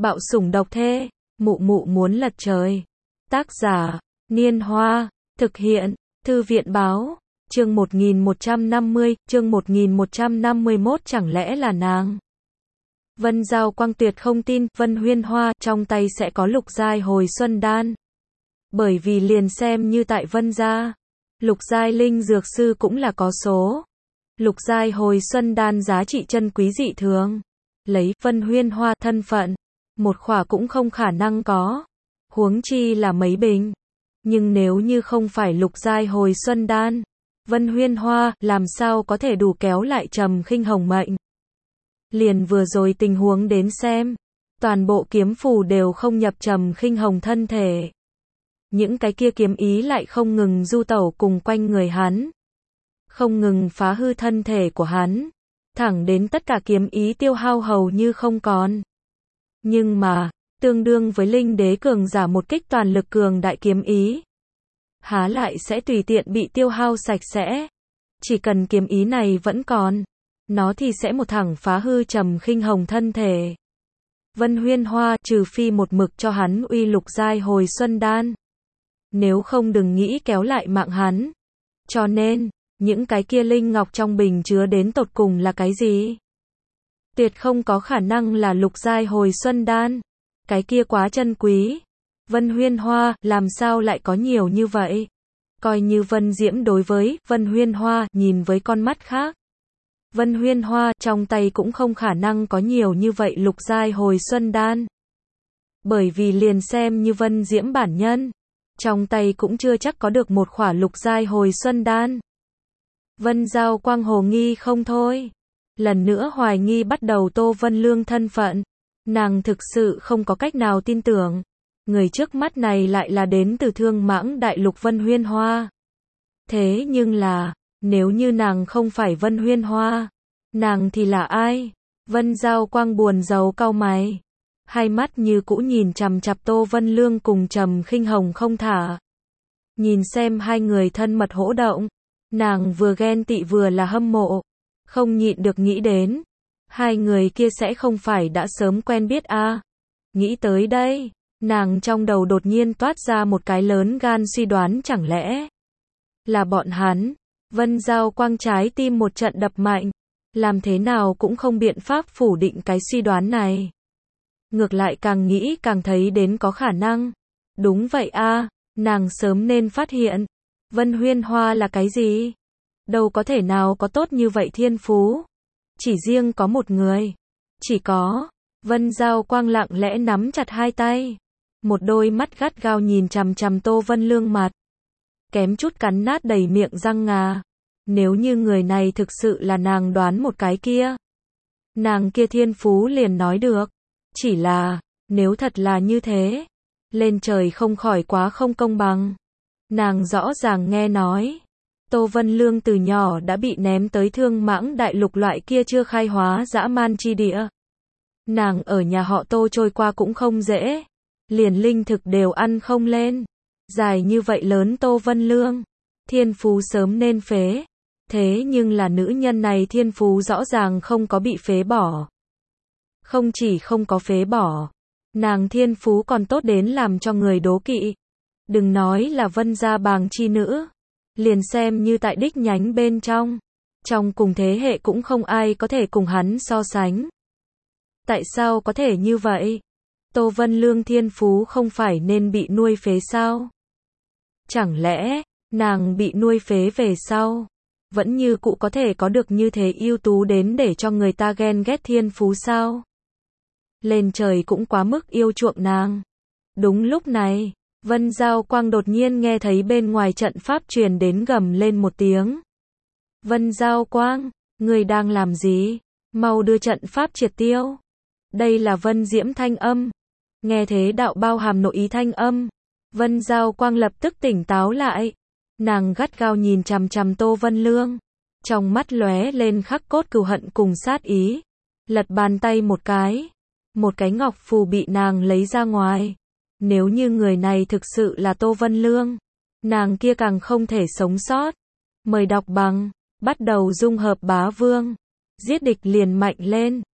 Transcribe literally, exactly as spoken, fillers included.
Bạo sủng độc thê, mụ mụ muốn lật trời. Tác giả, Niên Hoa, thực hiện, Thư viện báo, chương một nghìn một trăm năm mươi, chương một nghìn một trăm năm mươi mốt chẳng lẽ là nàng. Vân Giao Quang tuyệt không tin, Vân Huyên Hoa trong tay sẽ có lục giai hồi xuân đan. Bởi vì liền xem như tại Vân gia, lục giai linh dược sư cũng là có số. Lục giai hồi xuân đan giá trị chân quý dị thường. Lấy Vân Huyên Hoa thân phận, một khỏa cũng không khả năng có. Huống chi là mấy bình. Nhưng nếu như không phải lục giai hồi xuân đan, Vân Huyên Hoa làm sao có thể đủ kéo lại Trầm Khinh Hồng mệnh. Liền vừa rồi tình huống đến xem, toàn bộ kiếm phù đều không nhập Trầm Khinh Hồng thân thể. Những cái kia kiếm ý lại không ngừng du tẩu cùng quanh người hắn, không ngừng phá hư thân thể của hắn, thẳng đến tất cả kiếm ý tiêu hao hầu như không còn. Nhưng mà, tương đương với linh đế cường giả một kích toàn lực cường đại kiếm ý, há lại sẽ tùy tiện bị tiêu hao sạch sẽ. Chỉ cần kiếm ý này vẫn còn, nó thì sẽ một thẳng phá hư Trầm Khinh Hồng thân thể. Vân Huyên Hoa trừ phi một mực cho hắn uy lục giai hồi xuân đan, nếu không đừng nghĩ kéo lại mạng hắn. Cho nên, những cái kia linh ngọc trong bình chứa đến tột cùng là cái gì? Tuyệt không có khả năng là lục giai hồi xuân đan. Cái kia quá chân quý. Vân Huyên Hoa làm sao lại có nhiều như vậy? Coi như Vân Diễm đối với Vân Huyên Hoa nhìn với con mắt khác. Vân Huyên Hoa trong tay cũng không khả năng có nhiều như vậy lục giai hồi xuân đan. Bởi vì liền xem như Vân Diễm bản nhân, trong tay cũng chưa chắc có được một khỏa lục giai hồi xuân đan. Vân Giao Quang hồ nghi không thôi. Lần nữa hoài nghi bắt đầu Tô Vân Lương thân phận. Nàng thực sự không có cách nào tin tưởng. Người trước mắt này lại là đến từ Thương Mãng Đại Lục Vân Huyên Hoa. Thế nhưng là, nếu như nàng không phải Vân Huyên Hoa, nàng thì là ai? Vân Giao Quang buồn rầu cau mày. Hai mắt như cũ nhìn chằm chằm Tô Vân Lương cùng Trầm Khinh Hồng không thả. Nhìn xem hai người thân mật hỗ động, nàng vừa ghen tị vừa là hâm mộ. Không nhịn được nghĩ đến, hai người kia sẽ không phải đã sớm quen biết a? À? Nghĩ tới đây, nàng trong đầu đột nhiên toát ra một cái lớn gan suy đoán, chẳng lẽ là bọn hắn? Vân Giao Quang trái tim một trận đập mạnh, làm thế nào cũng không biện pháp phủ định cái suy đoán này. Ngược lại càng nghĩ càng thấy đến có khả năng. Đúng vậy a, à, nàng sớm nên phát hiện. Vân Huyên Hoa là cái gì? Đâu có thể nào có tốt như vậy thiên phú. Chỉ riêng có một người. Chỉ có. Vân Giao Quang lặng lẽ nắm chặt hai tay. Một đôi mắt gắt gao nhìn chằm chằm Tô Vân Lương mặt. Kém chút cắn nát đầy miệng răng ngà. Nếu như người này thực sự là nàng đoán một cái kia, nàng kia thiên phú liền nói được. Chỉ là, nếu thật là như thế, lên trời không khỏi quá không công bằng. Nàng rõ ràng nghe nói, Tô Vân Lương từ nhỏ đã bị ném tới Thương Mãng Đại Lục loại kia chưa khai hóa dã man chi địa. Nàng ở nhà họ Tô trôi qua cũng không dễ, liền linh thực đều ăn không lên. Dài như vậy lớn Tô Vân Lương, thiên phú sớm nên phế. Thế nhưng là nữ nhân này thiên phú rõ ràng không có bị phế bỏ. Không chỉ không có phế bỏ, nàng thiên phú còn tốt đến làm cho người đố kỵ. Đừng nói là Vân gia bàng chi nữ, liền xem như tại đích nhánh bên trong, trong cùng thế hệ cũng không ai có thể cùng hắn so sánh. Tại sao có thể như vậy? Tô Vân Lương thiên phú không phải nên bị nuôi phế sao? Chẳng lẽ, nàng bị nuôi phế về sau, vẫn như cũ có thể có được như thế ưu tú đến để cho người ta ghen ghét thiên phú sao? Lên trời cũng quá mức yêu chuộng nàng. Đúng lúc này, Vân Giao Quang đột nhiên nghe thấy bên ngoài trận pháp truyền đến gầm lên một tiếng. Vân Giao Quang, người đang làm gì? Mau đưa trận pháp triệt tiêu. Đây là Vân Diễm thanh âm. Nghe thế đạo bao hàm nội ý thanh âm, Vân Giao Quang lập tức tỉnh táo lại. Nàng gắt gao nhìn chằm chằm Tô Vân Lương, trong mắt lóe lên khắc cốt cừu hận cùng sát ý. Lật bàn tay một cái, một cái ngọc phù bị nàng lấy ra ngoài. Nếu như người này thực sự là Tô Vân Lương, nàng kia càng không thể sống sót. Mời đọc bằng, bắt đầu dung hợp bá vương, giết địch liền mạnh lên.